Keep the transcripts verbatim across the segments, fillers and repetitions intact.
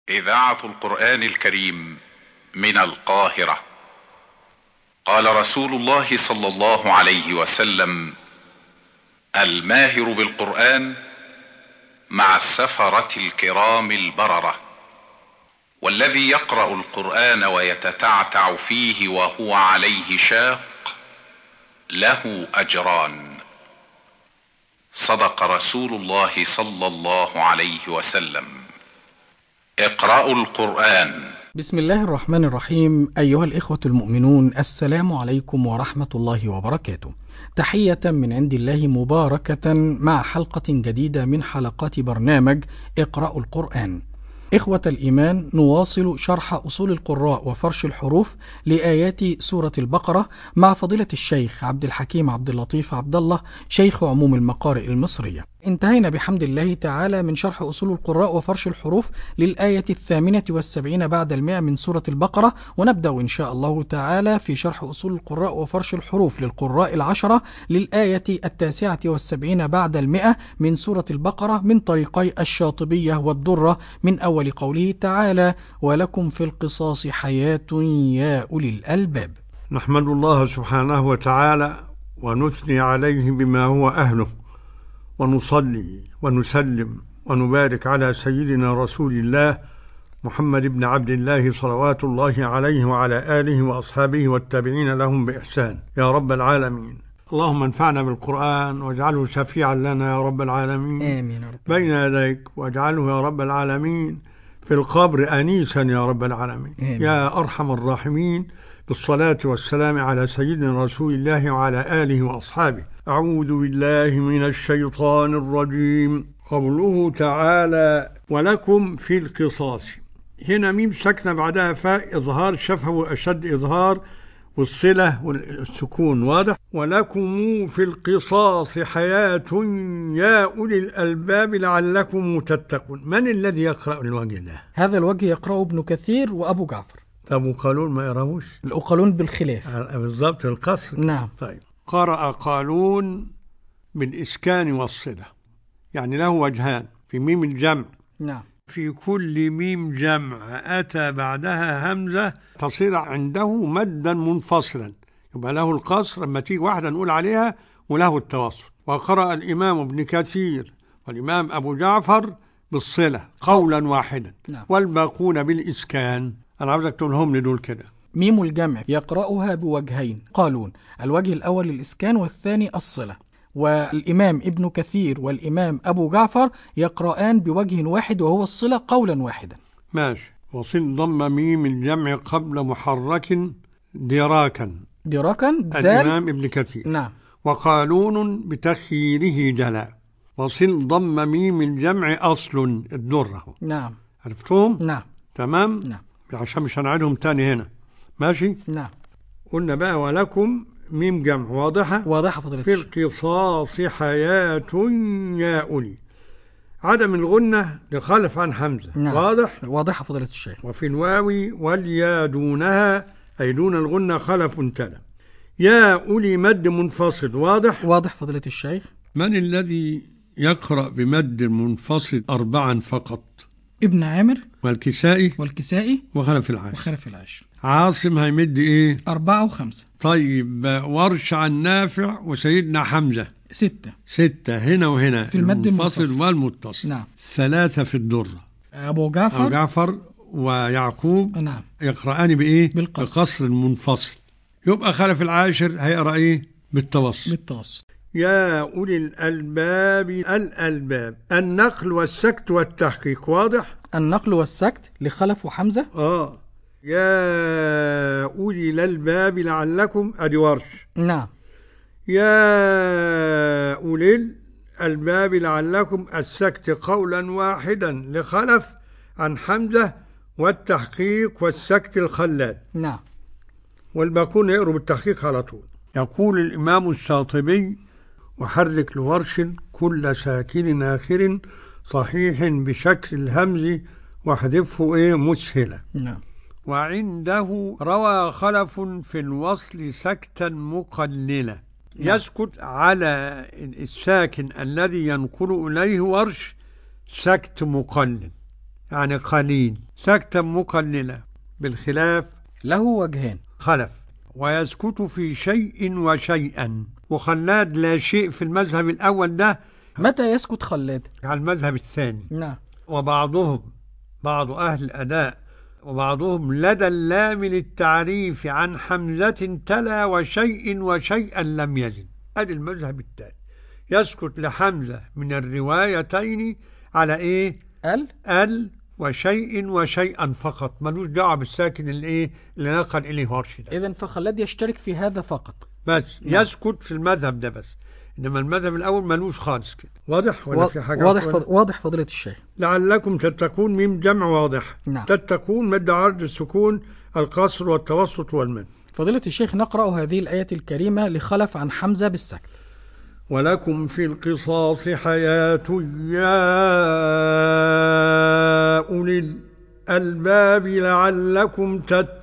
إذاعة القرآن الكريم من القاهرة. قال رسول الله صلى الله عليه وسلم: الماهر بالقرآن مع السفرة الكرام البررة، والذي يقرأ القرآن ويتتعتع فيه وهو عليه شاق له أجران. صدق رسول الله صلى الله عليه وسلم. اقرأوا القرآن. بسم الله الرحمن الرحيم. أيها الإخوة المؤمنون، السلام عليكم ورحمة الله وبركاته. تحية من عند الله مباركة مع حلقة جديدة من حلقات برنامج اقرأوا القرآن. إخوة الإيمان، نواصل شرح أصول القراء وفرش الحروف لآيات سورة البقرة مع فضيلة الشيخ عبد الحكيم عبد اللطيف عبد الله، شيخ عموم المقارئ المصرية. انتهينا بحمد الله تعالى من شرح أصول القراء وفرش الحروف للآية الثامنة والسبعين بعد المئة من سورة البقرة، ونبدأ إن شاء الله تعالى في شرح أصول القراء وفرش الحروف للقراء العشرة للآية التاسعة والسبعين بعد المئة من سورة البقرة من طريقي الشاطبية والدرة، من أول قوله تعالى: ولكم في القصاص حياة يا أولي الألباب. نحمد الله سبحانه وتعالى ونثني عليه بما هو أهله، ونصلي ونسلم ونبارك على سيدنا رسول الله محمد بن عبد الله صلوات الله عليه وعلى آله وأصحابه والتابعين لهم بإحسان يا رب العالمين. اللهم انفعنا بالقرآن واجعله شفيعا لنا يا رب العالمين. آمين يا رب. بين يديك، واجعله يا رب العالمين في القبر أنيسا يا رب العالمين. آمين. يا أرحم الراحمين، بالصلاة والسلام على سيدنا رسول الله وعلى آله وأصحابه. أعوذ بالله من الشيطان الرجيم. قوله تعالى: ولكم في القصاص. هنا ميم ساكنة بعدها فاء، إظهار شفوي أشد إظهار، والصلة والسكون واضح. ولكم في القصاص حياة يا أولي الألباب لعلكم تتقون. من الذي يقرأ الوجه ده؟ هذا الوجه يقرأه ابن كثير وأبو جعفر. طب وقالون ما يقراوش؟ الأقلون بالخلاف. بالضبط، القصر. نعم. طيب، قرأ قالون بالإسكان والصلة، يعني له وجهان في ميم الجمع. نعم. في كل ميم جمع أتى بعدها همزة تصير عنده مدا منفصلا، يبقى له القصر لما تيجي واحدة نقول عليها، وله التوسط. وقرأ الإمام ابن كثير والإمام أبو جعفر بالصلة قولا واحدا. نعم. والباقون بالإسكان. أنا عاوزك تقولهم لي دول كده. ميم الجمع يقرأها بوجهين قالون، الوجه الأول الإسكان والثاني الصلة. والإمام ابن كثير والإمام أبو جعفر يقرآن بوجه واحد وهو الصلة قولا واحدا. ماشي. وصل ضم ميم الجمع قبل محرك دراكا. دراكا دال الإمام ابن كثير. نعم. وقالون بتخييره جلاء. وصل ضم ميم الجمع أصل الدرة. نعم. عرفتهم؟ نعم. تمام؟ نعم. عشان مش هنعيدهم تاني هنا. ماشي؟ نعم. قلنا بقى ولكم ميم جمع واضحة. واضحة فضيلة في الشيخ. القصاص حياة يا أولي. عدم الغنة لخلف عن حمزة. نعم. واضح؟ واضحة فضيلة الشيخ. وفي الواو واليا دونها أي دون الغنة خلف تلا. يا أولي مد منفصل. واضح؟ واضح فضيلة الشيخ. من الذي يقرأ بمد منفصل أربعا فقط؟ ابن عامر والكسائي والكسائي وخلف العاشر. وخلف العاشر. عاصم هيمد إيه؟ أربعة وخمسة. طيب، ورش عن نافع وسيدنا حمزة ستة. ستة هنا وهنا في المد المنفصل المنفصل والمتصل. نعم. ثلاثة في الدرة. أبو جعفر أبو جعفر ويعقوب نعم يقرأان بإيه؟ بالقصر. بقصر المنفصل. يبقى خلف العاشر هيقرأ إيه؟ بالتوسط. بالتوسط. يا أولي الألباب. الألباب النقل والسكت والتحقيق. واضح؟ النقل والسكت لخلف وحمزة. آه يا أولي الألباب لعلكم أدي ورش. نعم. يا أولي الألباب لعلكم السكت قولا واحدا لخلف عن حمزة، والتحقيق والسكت الخلاد. نعم. والباقون يقروا بالتحقيق على طول. يقول الإمام الشاطبي: وحرك لورش كل ساكن آخر صحيح بشكل الهمز واحذفه إيه مسهلة. نعم. وعنده روى خلف في الوصل سكتا مقللة. يسكت على الساكن الذي ينقل إليه ورش سكت مقلل. يعني قليل، سكتا مقللة، بالخلاف له وجهان. خلف. ويسكت في شيء وشيئا، وخلاد لا شيء في المذهب الأول ده. متى يسكت خلاد؟ على المذهب الثاني. نعم. وبعضهم بعض أهل الأداء وبعضهم لدى اللام للتعريف عن حمزة تلا وشيء وشيئا لم يزد. أدي المذهب الثاني، يسكت لحمزة من الروايتين على إيه؟ ال ال وشيء وشيئا فقط، ملوش دعوة بالساكن اللي إيه اللي نقل إليه ورش ده. إذن فخلاد يشترك في هذا فقط بس. نعم. يسكت في المذهب ده بس، إنما المذهب الأول ملوش خالص كده. واضح ولا و... في حاجة؟ واضح فض... واضح فضيلة الشيخ. لعلكم تتقون، ميم جمع واضح. نعم. تتقون مد عرض السكون، القصر والتوسط والمد. فضيلة الشيخ، نقرأ هذه الآية الكريمة لخلف عن حمزة بالسكت. ولكم في القصاص حياة يا أولي الألباب لعلكم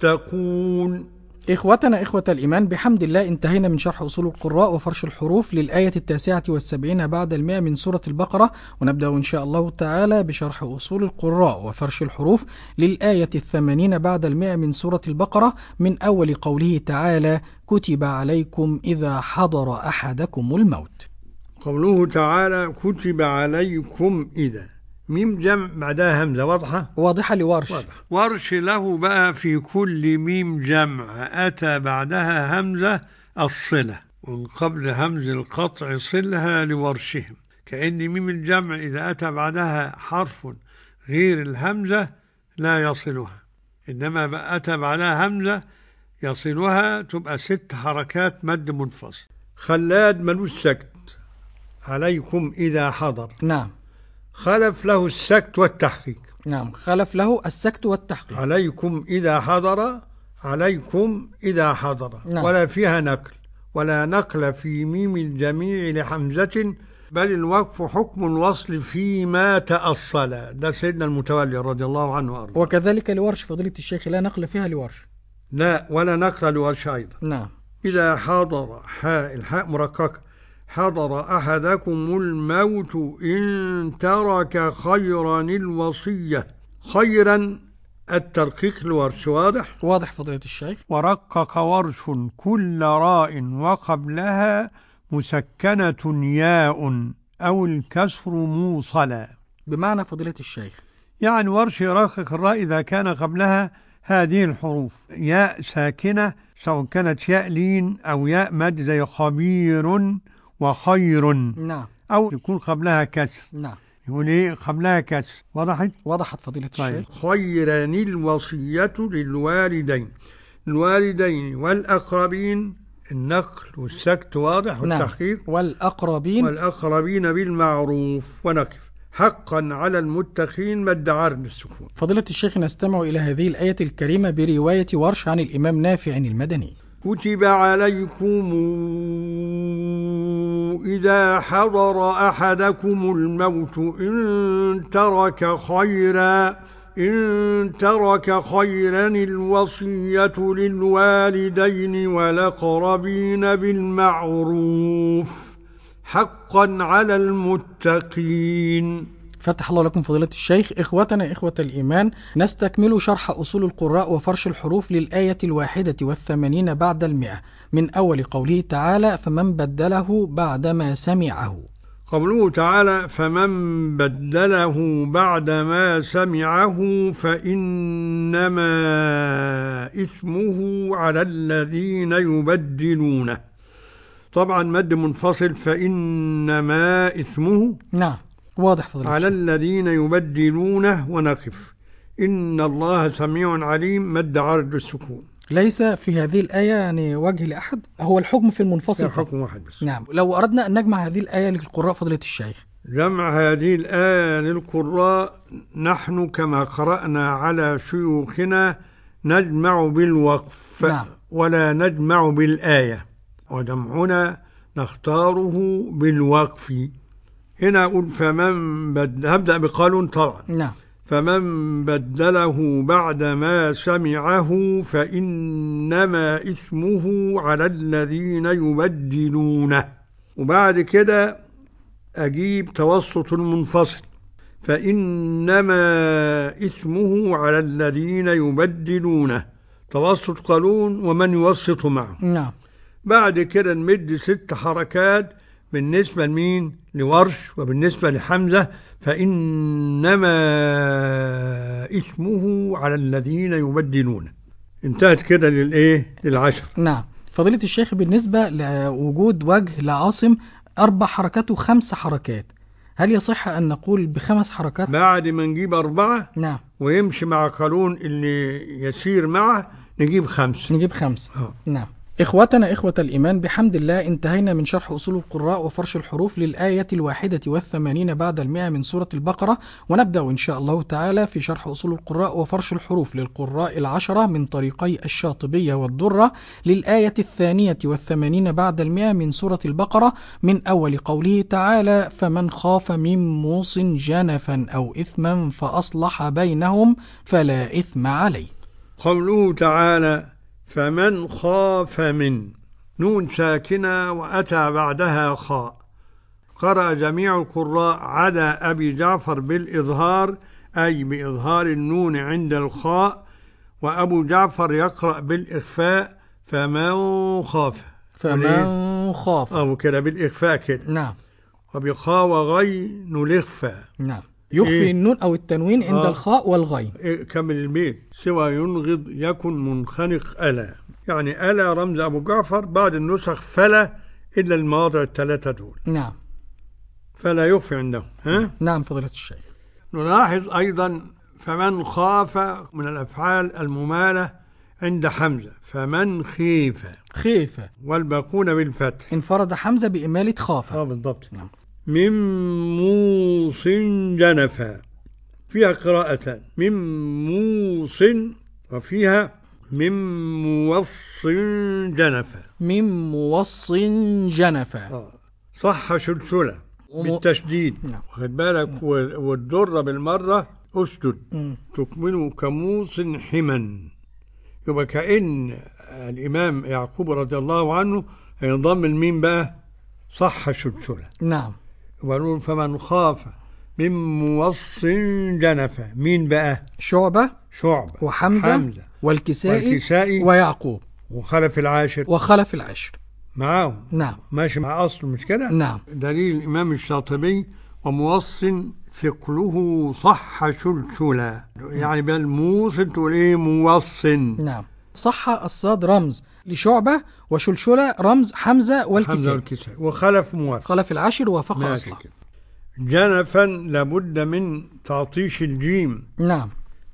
تتقون. إخوتنا إخوة الإيمان، بحمد الله انتهينا من شرح أصول القراء وفرش الحروف للآية التاسعة والسبعين بعد المئة من سورة البقرة، ونبدأ إن شاء الله تعالى بشرح أصول القراء وفرش الحروف للآية الثمانين بعد المئة من سورة البقرة، من أول قوله تعالى: كتب عليكم إذا حضر أحدكم الموت. قوله تعالى كتب عليكم إذا، ميم جمع بعدها همزة واضحة واضحة لورش. واضح. ورش له بقى في كل ميم جمع أتى بعدها همزة الصلة، ومن قبل همز القطع صلها لورشهم، كأن ميم الجمع إذا أتى بعدها حرف غير الهمزة لا يصلها، إنما بقى أتى بعدها همزة يصلها، تبقى ست حركات مد منفصل. خلاد ملوش سكت. عليكم إذا حضر. نعم. خلف له السكت والتحقيق. نعم، خلف له السكت والتحقيق. عليكم إذا حضر، عليكم إذا حضر. نعم. ولا فيها نقل، ولا نقل في ميم الجميع لحمزة، بل الوقف حكم الوصل فيما تأصل. ده سيدنا المتولي رضي الله عنه وأرضاه. وكذلك لورش فضيلة الشيخ، لا نقل فيها لورش. لا، ولا نقل لورش أيضا. نعم. إذا حضر، حاء الحاء مرققة، حضر أحدكم الموت إن ترك خيرا الوصية. خيرا الترقيق لورش. واضح؟ واضح فضيلة الشيخ. ورقق ورش كل راء وقبلها مسكنة ياء أو الكسر موصلا. بمعنى فضيلة الشيخ، يعني ورش يرقق الراء إذا كان قبلها هذه الحروف ياء ساكنة، سواء كانت ياء لين أو ياء مد زي خبير وخير. نعم. أو يكون قبلها كسر. نعم. يقول إيه قبلها كسر. وضحت؟ وضحت فضيلة طيب. الشيخ. خيرا الوصية للوالدين، الوالدين والأقربين، النقل والسكت واضح والتحقيق. نعم. والأقربين والأقربين بالمعروف. ونقف حقا على المتقين مد عرض السكون. فضيلة الشيخ، نستمع إلى هذه الآية الكريمة برواية ورش عن الإمام نافع المدني. كتب عليكم إذا حضر أحدكم الموت إن ترك خيرا إن ترك خيرا الوصية للوالدين والأقربين بالمعروف حقا على المتقين. فتح الله لكم فضيلة الشيخ. إخوتنا إخوة الإيمان، نستكمل شرح أصول القراء وفرش الحروف للآية الواحدة والثمانين بعد المئة، من أول قوله تعالى: فمن بدله بعدما سمعه. قوله تعالى: فمن بدله بعدما سمعه فإنما إثمه على الذين يبدلونه. طبعا مد منفصل، فإنما إثمه. نعم. واضح فضيلة على الذين يبدلونه. ونقف إن الله سميع عليم مد عرض السكون. ليس في هذه الآية يعني وجه لأحد، هو الحكم في المنفصل فقط. حكم واحد بس. نعم. لو أردنا أن نجمع هذه الآية للقراء فضيلة الشيخ. جمع هذه الآية للقراء، نحن كما قرأنا على شيوخنا نجمع بالوقف. نعم. ولا نجمع بالآية، وجمعنا نختاره بالوقف. هنا أقول فمن بدل، هبدأ بقالون طبعا. نعم. فمن بدله بعدما سمعه فإنما إثمه على الذين يبدلونه. وبعد كده أجيب توسط المنفصل، فإنما إثمه على الذين يبدلونه. توسط قالون ومن يوسط معه. نعم. بعد كده نمد ست حركات بالنسبة لمين؟ لورش، وبالنسبة لحمزة فإنما إثمه على الذين يبدلونه. انتهت كده للإيه؟ للعشر. نعم. فضيلة الشيخ، بالنسبة لوجود وجه لعاصم أربع حركات وخمس حركات، هل يصح أن نقول بخمس حركات؟ بعد ما نجيب أربعة نعم ويمشي مع قانون اللي يسير معه نجيب خمس. نجيب خمس. أوه. نعم. إخوتنا إخوة الإيمان، بحمد الله انتهينا من شرح أصول القراء وفرش الحروف للآية الواحدة والثمانين بعد المئة من سورة البقرة، ونبدأ إن شاء الله تعالى في شرح أصول القراء وفرش الحروف للقراء العشرة من طريقي الشاطبية والدرة للآية الثانية والثمانين بعد المئة من سورة البقرة، من أول قوله تعالى: فمن خاف من موص جنفا أو إثما فأصلح بينهم فلا إثم عليه. قوله تعالى: فمن خاف من، نون ساكنة وأتى بعدها خاء. قرأ جميع القراء عدا أبي جعفر بالإظهار، أي بإظهار النون عند الخاء، وأبو جعفر يقرأ بالإخفاء: فمن خاف. فمن خاف أو كده بالإخفاء كده. نعم. وبخاء وغين الإخفاء. نعم. يخفي إيه؟ النون أو التنوين عند آه. الخاء والغين. إيه؟ كمل البيت: سوى ينغض يكن منخنق ألا، يعني ألا رمز أبو جعفر بعد النسخ فلا إلا المواضع الثلاثة دول. نعم. فلا يخفي عندهم. ها؟ نعم فضيلة الشيخ. نلاحظ أيضا فمن خاف من الأفعال الممالة عند حمزة، فمن خيف. خيف. والباقون بالفتح. انفرد حمزة بإمالة خاف. اه بالضبط. نعم. من موص جنفا، فيها قراءتان: من موص وفيها من موص جنفا. من موص جنفا. آه. صح شلشلة وم... بالتشديد. نعم. واخد بالك. نعم. والدرة بالمرة أسجد. م. تكمل كموص حما، يبقى كأن الإمام يعقوب رضي الله عنه هينضم الميم بقى صح شلشلة. نعم. يبقى نقول فمن خاف من موص جنفا. مين بقى؟ شعبة. شعبة وحمزة حمزة والكسائي, والكسائي ويعقوب وخلف العاشر. وخلف العاشر معاهم. نعم. ماشي مع أصل، مش كده؟ نعم. دليل الإمام الشاطبي: وموص ثقله صح شلشلا، يعني بالموص تقول إيه؟ موص. نعم. صح الصاد رمز لشعبة، وشلشلة رمز حمزة والكسائي. وخلف موافق. خلف العاشر وافق أصلا. جنفا لابد من تعطيش الجيم. نعم.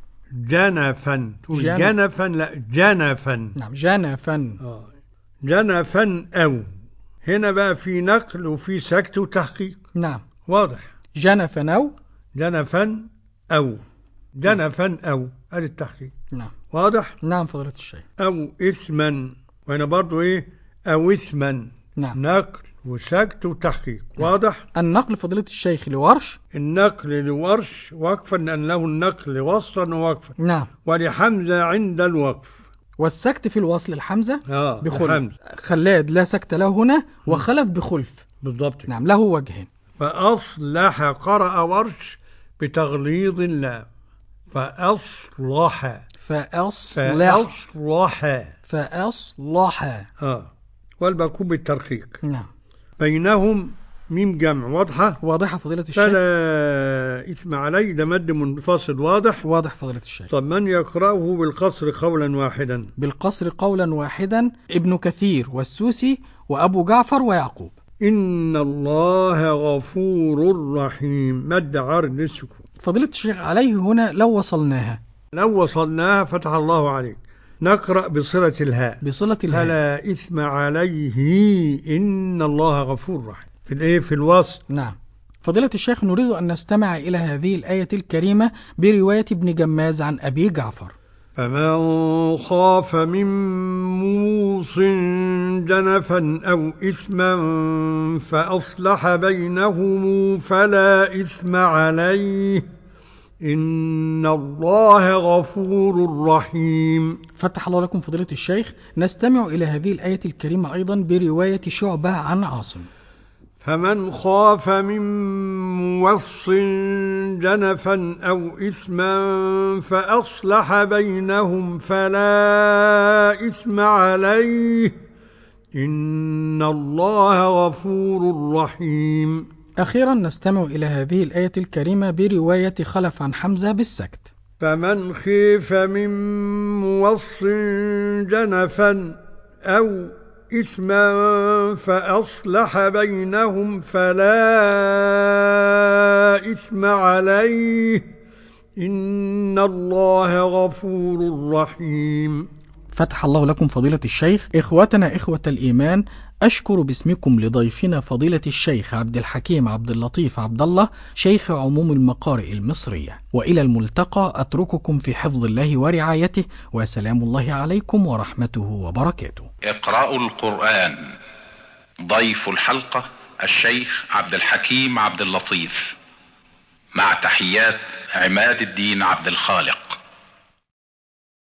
جنفا. جن... جنفا لا جنفا. نعم. جنفا. آه. جنفا أو، هنا بقى في نقل وفي سكت وتحقيق. نعم. واضح. جنفا أو. جنفا أو. جنفا أو هذا التحقيق. نعم. واضح. نعم فضيلة الشيخ. أو إثما، وهنا برضو إيه؟ أو إثما. نعم. نقل وسكت وتحقيق. نعم. واضح. النقل فضيلة الشيخ لورش. النقل لورش وقفا، لأن له النقل وصلا ووقفا. نعم. ولحمزة عند الوقف. والسكت في الوصل الحمزة آه بخلف. خلاد لا سكت له هنا، وخلف بخلف. بالضبط. نعم. له وجهين. فأصلح قرأ ورش بتغليظ اللام. فأصلح. فأصلح. فأصلح. فأصلح. آه. والباقون بالترقيق. نعم. بينهم ميم جمع. واضحة. واضحة فضيلة الشيخ. فلا إثم عليه، ده مد منفصل. واضح. واضح فضيلة الشيخ. طب من يقرأه بالقصر قولا واحدا؟ بالقصر قولا واحدا ابن كثير والسوسي وأبو جعفر ويعقوب. إن الله غفور رحيم، مد عرض السكون. فضيلة الشيخ، عليه هنا لو وصلناها. لو وصلناها فتح الله عليك. نقرأ بصلة الهاء. بصلة الهاء. فلا إثم عليه إن الله غفور رحيم في الإيه؟ في الوصل. نعم. فضيلة الشيخ، نريد أن نستمع إلى هذه الآية الكريمة برواية ابن جماز عن أبي جعفر. فمن خاف من موص جنفا أو إثما فأصلح بينهم فلا إثم عليه إن الله غفور رحيم. فتح الله لكم فضيلة الشيخ. نستمع إلى هذه الآية الكريمة أيضا برواية شعبة عن عاصم. فمن خاف من موص جنفا أو إثما فأصلح بينهم فلا إثم عليه إن الله غفور رحيم. أخيرا نستمع إلى هذه الآية الكريمة برواية خلف عن حمزة بالسكت. فمن خيف من موص جنفا أو إثما فأصلح بينهم فلا إثم عليه إن الله غفور رحيم. فتح الله لكم فضيلة الشيخ. إخوتنا إخوة الإيمان، أشكر باسمكم لضيفنا فضيلة الشيخ عبد الحكيم عبد اللطيف عبد الله، شيخ عموم المقارئ المصرية. وإلى الملتقى، أترككم في حفظ الله ورعايته، وسلام الله عليكم ورحمته وبركاته. إقراء القرآن. ضيف الحلقة الشيخ عبد الحكيم عبد اللطيف، مع تحيات عماد الدين عبد الخالق.